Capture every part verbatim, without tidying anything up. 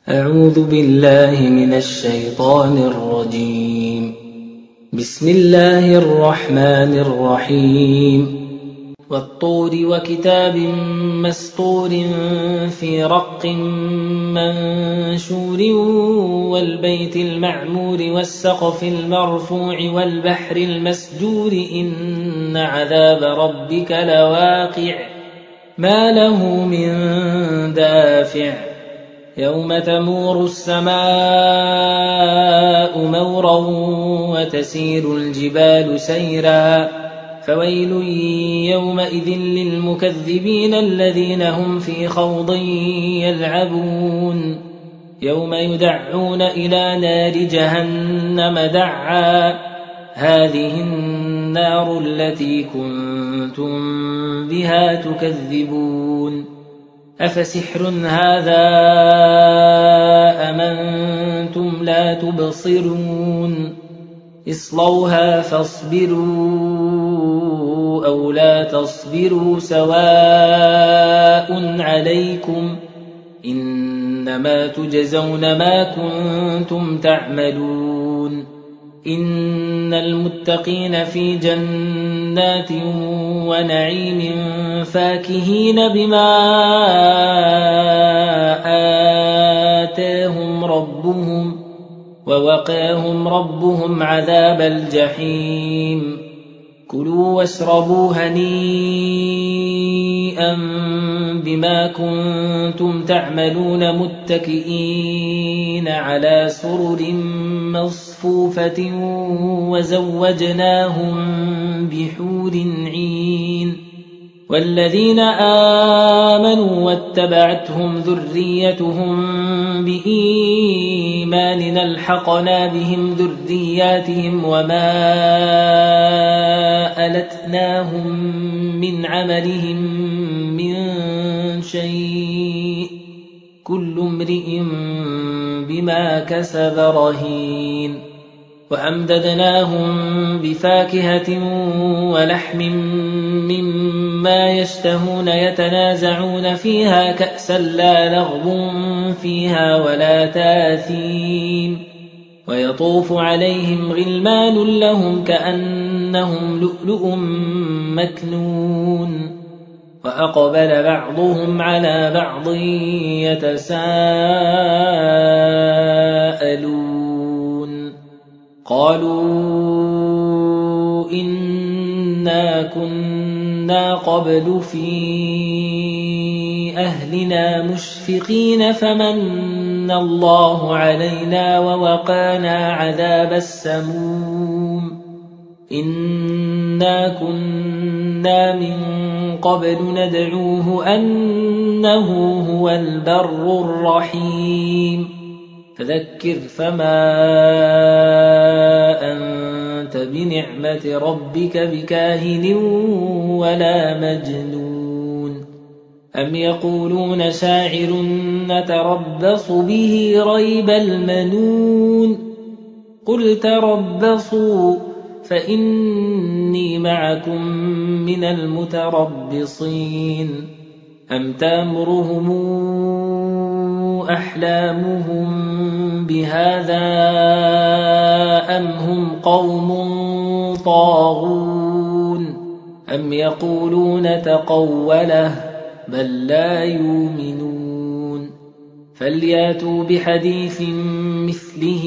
أعوذ بالله من الشيطان الرجيم. بسم الله الرحمن الرحيم. والطور وكتاب مسطور في رق منشور والبيت المعمور والسقف المرفوع والبحر المسجور إن عذاب ربك لواقع ما له من دافع يوم تمور السماء مورا وتسير الجبال سيرا فويل يومئذ للمكذبين الذين هم في خوض يلعبون يوم يدعون إلى نار جهنم دعا هذه النار التي كنتم بها تكذبون أفسحر هذا أم أنتم لا تبصرون اصلوها فاصبروا أو لا تصبروا سواء عليكم إنما تجزون ما كنتم تعملون إن المتقين في جنات ونعيم فاكهين بما آتاهم ربهم ووقاهم ربهم عذاب الجحيم كلوا واشربوا هنيئا بما كنتم تعملون متكئين على سرر مصفوفة وزوجناهم بحور عين والذين آمنوا واتبعتهم ذريتهم بإيمان ألحقنا بهم ذرياتهم وما ألتناهم من عملهم من شيء كل امرئ بما كسب رهين وأمددناهم بفاكهة ولحم مما يشتهون يتنازعون فيها كأسا لا لغو فيها ولا تاثيم ويطوف عليهم غلمان لهم كأنهم لؤلؤ مكنون وأقبل بعضهم على بعض يتساءلون قالوا إنا كنا قبل في أهلنا مشفقين فمن الله علينا ووقانا عذاب السموم إنا كنا من قبل ندعوه أنه هو البر الرحيم فذكر فما أنت بنعمة ربك بكاهن ولا مجنون أم يقولون شاعر نتربص به ريب المنون قل تربصوا فإني معكم من المتربصين أم تأمرهم أحلامهم بهذا أم هم قوم طاغون أم يقولون تقوله بل لا يؤمنون فلياتوا بحديث مثله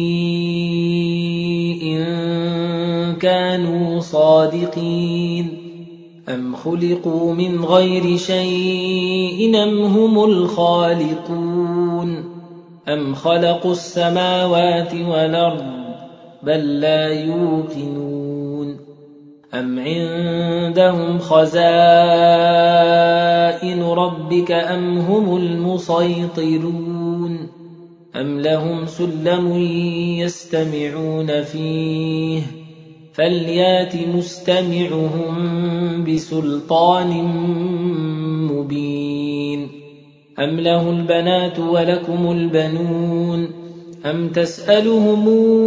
إن كانوا صادقين أم خلقوا من غير شيء أم هم الخالقون أم خلقوا السماوات والأرض بل لا يوقنون أم عندهم خزائن ربك أم هم المسيطرون أم لهم سلم يستمعون فيه فليات مستمعهم بسلطان مبين أم له البنات ولكم البنون أم تسألهم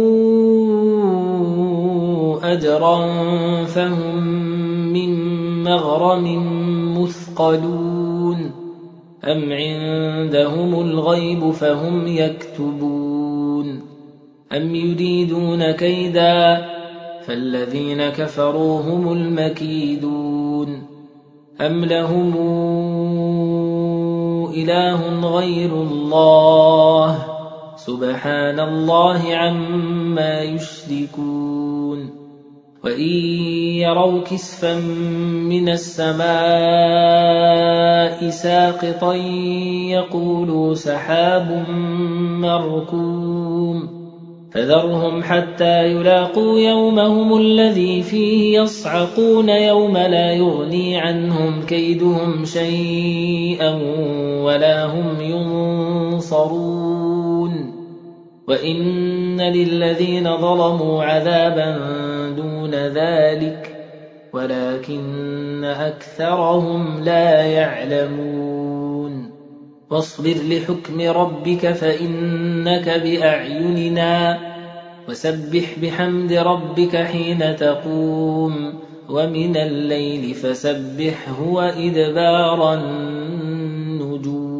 أجرا فهم من مغرم مثقلون أم عندهم الغيب فهم يكتبون أم يريدون كيدا فالذين كفروا هم المكيدون أم لهم إله غير الله سبحان الله عما يشركون وإن يروا كسفا من السماء ساقطا يقولوا سحاب مركوم فذرهم حتى يلاقوا يومهم الذي فيه يصعقون يوم لا يغني عنهم كيدهم شيئا ولا هم ينصرون وإن للذين ظلموا عذابا دون ذلك ولكن أكثرهم لا يعلمون واصبر لحكم ربك فإنك بأعيننا وسبح بحمد ربك حين تقوم ومن الليل فسبحه وإدبار النجوم